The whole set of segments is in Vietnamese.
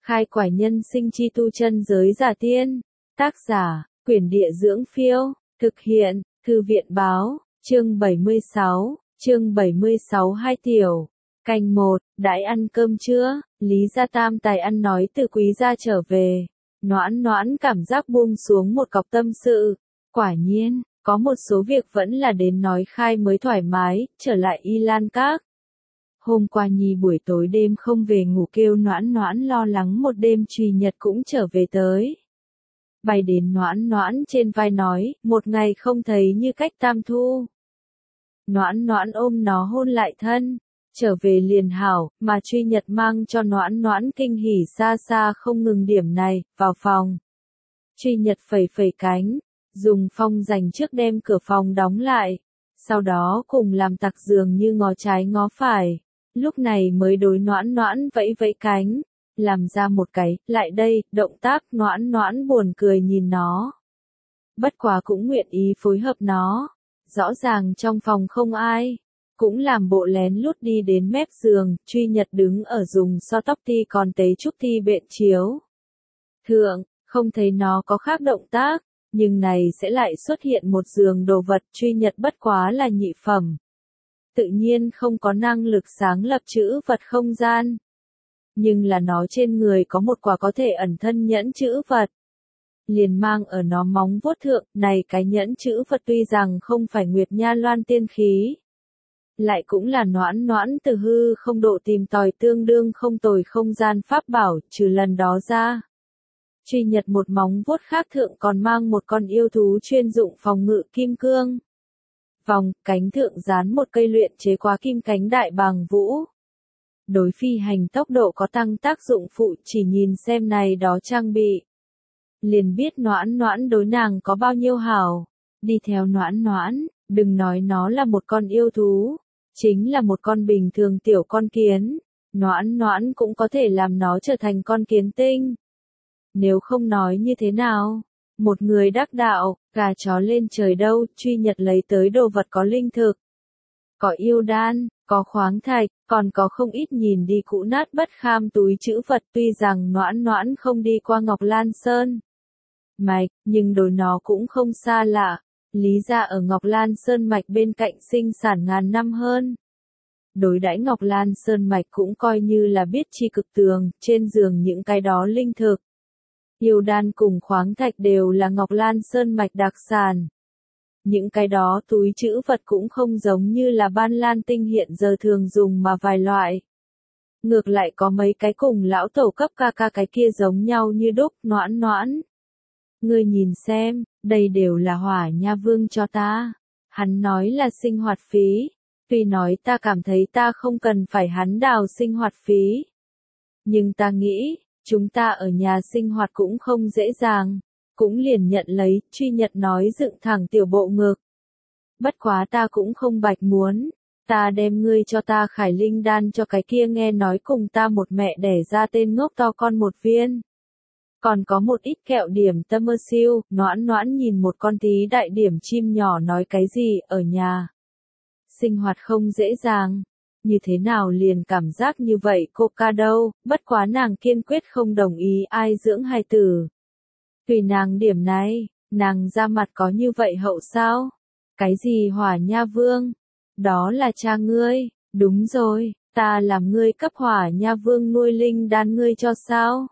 Khai quải nhân sinh chi tu chân giới giả tiên. Tác giả, Quyển Địa Dưỡng Phiêu. Thực hiện, Thư viện Báo. Chương 76 hai tiểu. Canh 1, đãi ăn cơm trưa, Lý Gia Tam tài ăn nói từ Quý gia trở về. Noãn Noãn cảm giác buông xuống một cọc tâm sự. Quả nhiên, có một số việc vẫn là đến nói khai mới thoải mái, trở lại Y Lan Các. Hôm qua Nhi buổi tối đêm không về ngủ kêu Noãn Noãn lo lắng một đêm Trùy Nhật cũng trở về tới. Bay đến Noãn Noãn trên vai nói, một ngày không thấy như cách tam thu. Noãn Noãn ôm nó hôn lại thân, trở về liền hảo, mà Trùy Nhật mang cho Noãn Noãn kinh hỉ xa xa không ngừng điểm này, vào phòng. Trùy Nhật phẩy phẩy cánh, dùng phong dành trước đem cửa phòng đóng lại, sau đó cùng làm tặc giường như ngó trái ngó phải, lúc này mới đối Noãn Noãn vẫy vẫy cánh, làm ra một cái, lại đây, động tác. Noãn Noãn buồn cười nhìn nó. Bất quá cũng nguyện ý phối hợp nó, rõ ràng trong phòng không ai, cũng làm bộ lén lút đi đến mép giường. Trùy Nhật đứng ở dùng so tóc ti còn tế trúc ti bện chiếu thượng, không thấy nó có khác động tác, nhưng này sẽ lại xuất hiện một giường đồ vật. Trùy Nhật bất quá là nhị phẩm, tự nhiên không có năng lực sáng lập chữ vật không gian, nhưng là nó trên người có một quả có thể ẩn thân nhẫn chữ vật, liền mang ở nó móng vuốt thượng. Này cái nhẫn chữ vật tuy rằng không phải Nguyệt Nha Loan tiên khí, lại cũng là Noãn Noãn từ hư không độ tìm tòi tương đương không tồi không gian pháp bảo. Trừ lần đó ra, Trùy Nhật một móng vuốt khác thượng còn mang một con yêu thú chuyên dụng phòng ngự kim cương. Vòng cánh thượng dán một cây luyện chế quá kim cánh đại bàng vũ. Đối phi hành tốc độ có tăng tác dụng phụ, chỉ nhìn xem này đó trang bị, liền biết Noãn Noãn đối nàng có bao nhiêu hảo. Đi theo Noãn Noãn, đừng nói nó là một con yêu thú, chính là một con bình thường tiểu con kiến, Noãn Noãn cũng có thể làm nó trở thành con kiến tinh. Nếu không nói như thế nào, một người đắc đạo, gà chó lên trời đâu. Trùy Nhật lấy tới đồ vật có linh thực, có yêu đan, có khoáng thạch, còn có không ít nhìn đi cũ nát bất kham túi trữ vật. Tuy rằng Noãn Noãn không đi qua Ngọc Lan Sơn Mạch, nhưng đối nó cũng không xa lạ. Lý gia ở Ngọc Lan Sơn Mạch bên cạnh sinh sản ngàn năm hơn. Đối đãi Ngọc Lan Sơn Mạch cũng coi như là biết chi cực tường. Trên giường những cái đó linh thực, yêu đan cùng khoáng thạch đều là Ngọc Lan Sơn Mạch đặc sản. Những cái đó túi trữ vật cũng không giống như là Ban Lan Tinh hiện giờ thường dùng mà vài loại. Ngược lại có mấy cái cùng lão tổ cấp ca cái kia giống nhau như đúc. Noãn Noãn, ngươi nhìn xem, đây đều là Hỏa Nha Vương cho ta. Hắn nói là sinh hoạt phí. Tuy nói ta cảm thấy ta không cần phải hắn đào sinh hoạt phí, nhưng ta nghĩ, chúng ta ở nhà sinh hoạt cũng không dễ dàng, cũng liền nhận lấy. Trùy Nhật nói dựng thẳng tiểu bộ ngực. Bất quá ta cũng không bạch muốn, ta đem ngươi cho ta khải linh đan cho cái kia nghe nói cùng ta một mẹ đẻ ra tên ngốc to con một viên. Còn có một ít kẹo điểm tâm mơ siêu. Noãn Noãn nhìn một con tí đại điểm chim nhỏ nói cái gì ở nhà sinh hoạt không dễ dàng, như thế nào liền cảm giác như vậy cô ca đâu. Bất quá nàng kiên quyết không đồng ý ai dưỡng hài tử. Tùy nàng điểm này, nàng ra mặt có như vậy hậu sao? Cái gì Hỏa Nha Vương? Đó là cha ngươi. Đúng rồi, ta làm ngươi cấp Hỏa Nha Vương nuôi linh đan ngươi cho sao?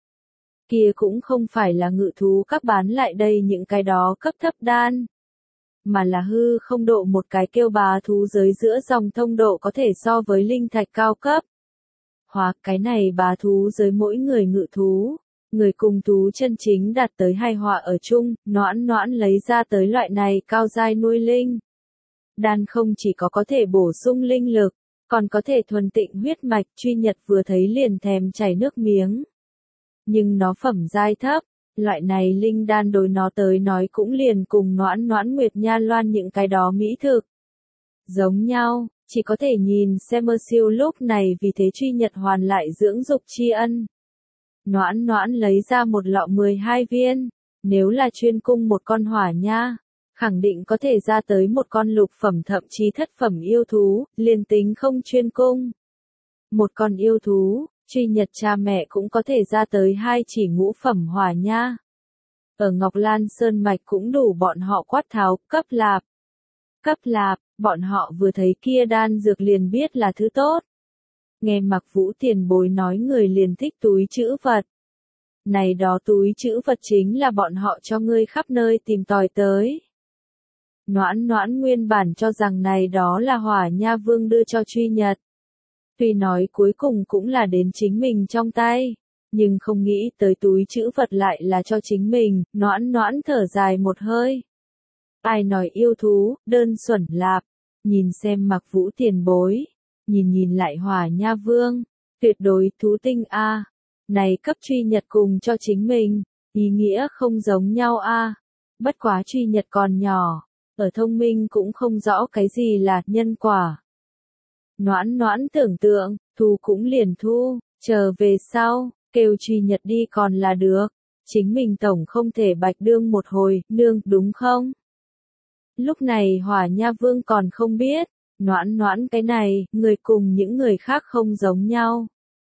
Kia cũng không phải là ngự thú các bán lại đây những cái đó cấp thấp đan, mà là hư không độ một cái kêu bá thú giới giữa dòng thông độ có thể so với linh thạch cao cấp. Hoặc cái này bá thú giới mỗi người ngự thú, người cùng thú chân chính đạt tới hài hòa ở chung. Noãn Noãn lấy ra tới loại này cao giai nuôi linh đan không chỉ có thể bổ sung linh lực, còn có thể thuần tịnh huyết mạch. Trùy Nhật vừa thấy liền thèm chảy nước miếng. Nhưng nó phẩm giai thấp, loại này linh đan đối nó tới nói cũng liền cùng Noãn Noãn Nguyệt Nha Loan những cái đó mỹ thực giống nhau, chỉ có thể nhìn xem mơ siêu. Lúc này vì thế Trùy Nhật hoàn lại dưỡng dục tri ân. Noãn Noãn lấy ra một lọ 12 viên, nếu là chuyên cung một con hỏa nha, khẳng định có thể ra tới một con lục phẩm thậm chí thất phẩm yêu thú. Liền tính không chuyên cung một con yêu thú, Truy Nhật cha mẹ cũng có thể ra tới 2 chỉ ngũ phẩm hỏa nha. Ở Ngọc Lan Sơn Mạch cũng đủ bọn họ quát tháo, cấp lạp. Cấp lạp, bọn họ vừa thấy kia đan dược liền biết là thứ tốt. Nghe Mặc Vũ tiền bối nói người liền thích túi trữ vật. Này đó túi trữ vật chính là bọn họ cho ngươi khắp nơi tìm tòi tới. Noãn Noãn nguyên bản cho rằng này đó là Hỏa Nha Vương đưa cho Truy Nhật. Tuy nói cuối cùng cũng là đến chính mình trong tay, nhưng không nghĩ tới túi trữ vật lại là cho chính mình, Noãn Noãn thở dài một hơi. Ai nói yêu thú, đơn xuẩn lạp, nhìn xem Mặc Vũ tiền bối, nhìn lại Hỏa Nha Vương, tuyệt đối thú tinh a. Này cấp Truy Nhật cùng cho chính mình, ý nghĩa không giống nhau a. Bất quá Truy Nhật còn nhỏ, ở thông minh cũng không rõ cái gì là nhân quả. Noãn Noãn tưởng tượng, thu cũng liền thu, chờ về sau, kêu Truy Nhật đi còn là được, chính mình tổng không thể bạch đương một hồi, nương, đúng không? Lúc này Hỏa Nha Vương còn không biết, Noãn Noãn cái này, người cùng những người khác không giống nhau.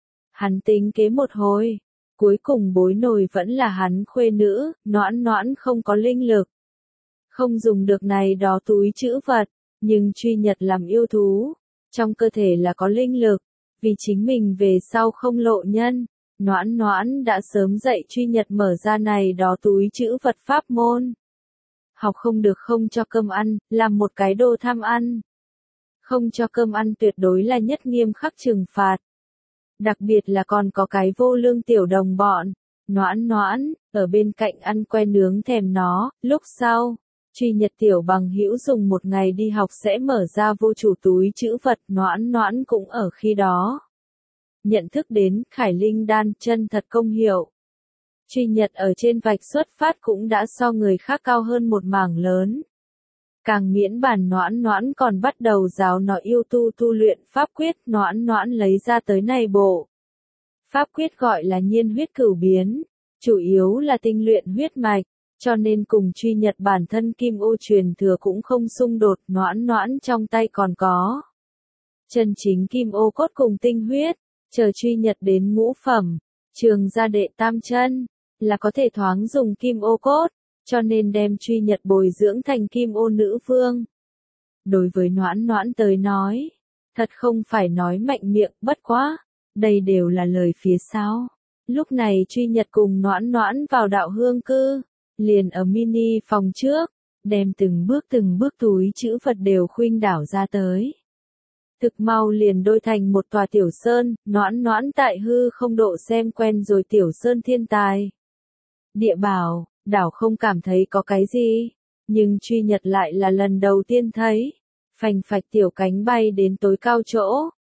Hắn tính kế một hồi, cuối cùng bối nổi vẫn là hắn khuê nữ, Noãn Noãn không có linh lực. Không dùng được này đó túi trữ vật, nhưng Truy Nhật làm yêu thú, trong cơ thể là có linh lực, vì chính mình về sau không lộ nhân, Noãn Noãn đã sớm dạy Truy Nhật mở ra này đó túi trữ vật pháp môn. Học không được không cho cơm ăn, làm một cái đồ tham ăn. Không cho cơm ăn tuyệt đối là nhất nghiêm khắc trừng phạt. Đặc biệt là còn có cái vô lương tiểu đồng bọn, Noãn Noãn, ở bên cạnh ăn que nướng thèm nó, lúc sau. Truy Nhật tiểu bằng hữu dùng một ngày đi học sẽ mở ra vô chủ túi trữ vật, Noãn Noãn cũng ở khi đó. Nhận thức đến Khải Linh đan chân thật công hiệu. Truy Nhật ở trên vạch xuất phát cũng đã so người khác cao hơn một mảng lớn. Càng miễn bản Noãn Noãn còn bắt đầu giáo nó yêu tu luyện pháp quyết, Noãn Noãn lấy ra tới này bộ. Pháp quyết gọi là nhiên huyết cửu biến, chủ yếu là tinh luyện huyết mạch. Cho nên cùng Truy Nhật bản thân kim ô truyền thừa cũng không xung đột, Noãn Noãn trong tay còn có. Chân chính kim ô cốt cùng tinh huyết, chờ Truy Nhật đến ngũ phẩm, trường gia đệ tam chân, là có thể thoáng dùng kim ô cốt, cho nên đem Truy Nhật bồi dưỡng thành kim ô nữ vương. Đối với Noãn Noãn tới nói, thật không phải nói mạnh miệng, bất quá, đây đều là lời phía sau. Lúc này Truy Nhật cùng Noãn Noãn vào đạo hương cư. Liền ở mini phòng trước, đem từng bước túi trữ vật đều khuynh đảo ra tới. Thực mau liền đôi thành một tòa tiểu sơn, Noãn Noãn tại hư không độ xem quen rồi tiểu sơn thiên tài. Địa bảo, đảo không cảm thấy có cái gì, nhưng Truy Nhật lại là lần đầu tiên thấy. Phành phạch tiểu cánh bay đến tối cao chỗ,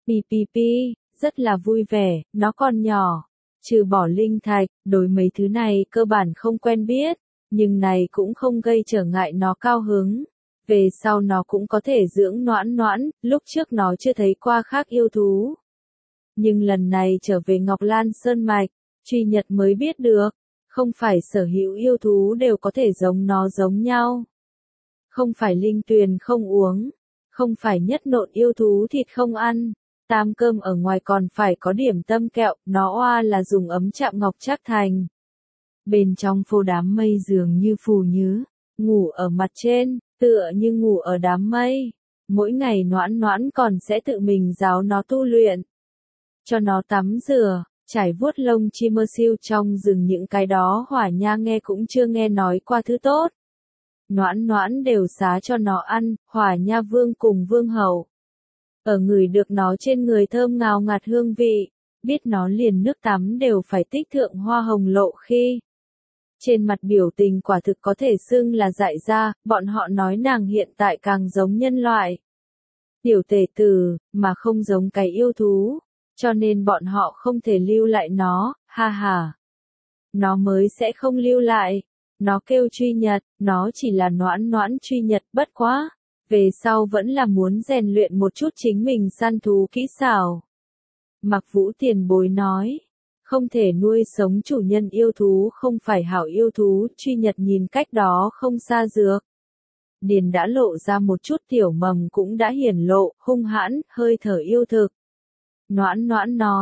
pi, rất là vui vẻ, nó còn nhỏ. Trừ bỏ linh thạch, đối mấy thứ này cơ bản không quen biết. Nhưng này cũng không gây trở ngại nó cao hứng. Về sau nó cũng có thể dưỡng Noãn Noãn, lúc trước nó chưa thấy qua khác yêu thú. Nhưng lần này trở về Ngọc Lan Sơn Mạch, Truy Nhật mới biết được, không phải sở hữu yêu thú đều có thể giống nó giống nhau. Không phải linh tuyền không uống, không phải nhất nộn yêu thú thịt không ăn, tam cơm ở ngoài còn phải có điểm tâm kẹo, nó oa là dùng ấm chạm ngọc chắc thành. Bên trong phô đám mây dường như phù nhứ, ngủ ở mặt trên, tựa như ngủ ở đám mây. Mỗi ngày Noãn Noãn còn sẽ tự mình giáo nó tu luyện. Cho nó tắm rửa, trải vuốt lông chim mơ siêu trong rừng những cái đó Hỏa Nha nghe cũng chưa nghe nói qua thứ tốt. Noãn Noãn đều xá cho nó ăn, Hỏa Nha Vương cùng Vương Hậu. Ở người được nó trên người thơm ngào ngạt hương vị, biết nó liền nước tắm đều phải tích thượng hoa hồng lộ khi. Trên mặt biểu tình quả thực có thể xưng là dại ra, bọn họ nói nàng hiện tại càng giống nhân loại. Tiểu tể tử, mà không giống cái yêu thú, cho nên bọn họ không thể lưu lại nó, ha ha. Nó mới sẽ không lưu lại, nó kêu Truy Nhật, nó chỉ là Noãn Noãn Truy Nhật bất quá, về sau vẫn là muốn rèn luyện một chút chính mình săn thú kỹ xảo. Mặc Vũ tiền bối nói. Không thể nuôi sống chủ nhân yêu thú không phải hảo yêu thú, Truy Nhật nhìn cách đó không xa dược. Điền đã lộ ra một chút tiểu mầm cũng đã hiển lộ, hung hãn, hơi thở yêu thực. Noãn Noãn nói,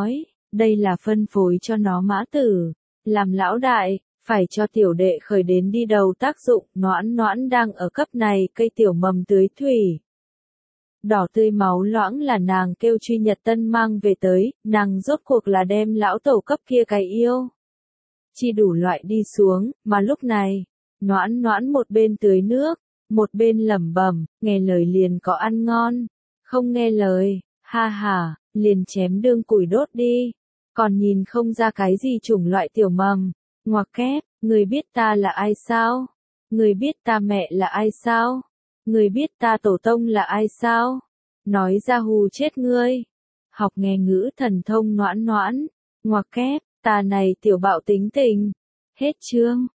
Đây là phân phối cho nó mã tử. Làm lão đại, phải cho tiểu đệ khởi đến đi đầu tác dụng, Noãn Noãn đang ở cấp này, cây tiểu mầm tưới thủy. Đỏ tươi máu loãng là nàng kêu Truy Nhật Tân mang về tới, nàng rốt cuộc là đem lão tẩu cấp kia cái yêu. Chi đủ loại đi xuống, mà lúc này, Noãn Noãn một bên tưới nước, một bên lẩm bẩm, nghe lời liền có ăn ngon, không nghe lời, ha ha, liền chém đương củi đốt đi, còn nhìn không ra cái gì chủng loại tiểu mầm, ngoặc kép, người biết ta là ai sao? Người biết ta mẹ là ai sao? Người biết ta tổ tông là ai sao? Nói ra hù chết ngươi. Học nghe ngữ thần thông Noãn Noãn, ngoặc kép, ta này tiểu bạo tính tình. Hết chương.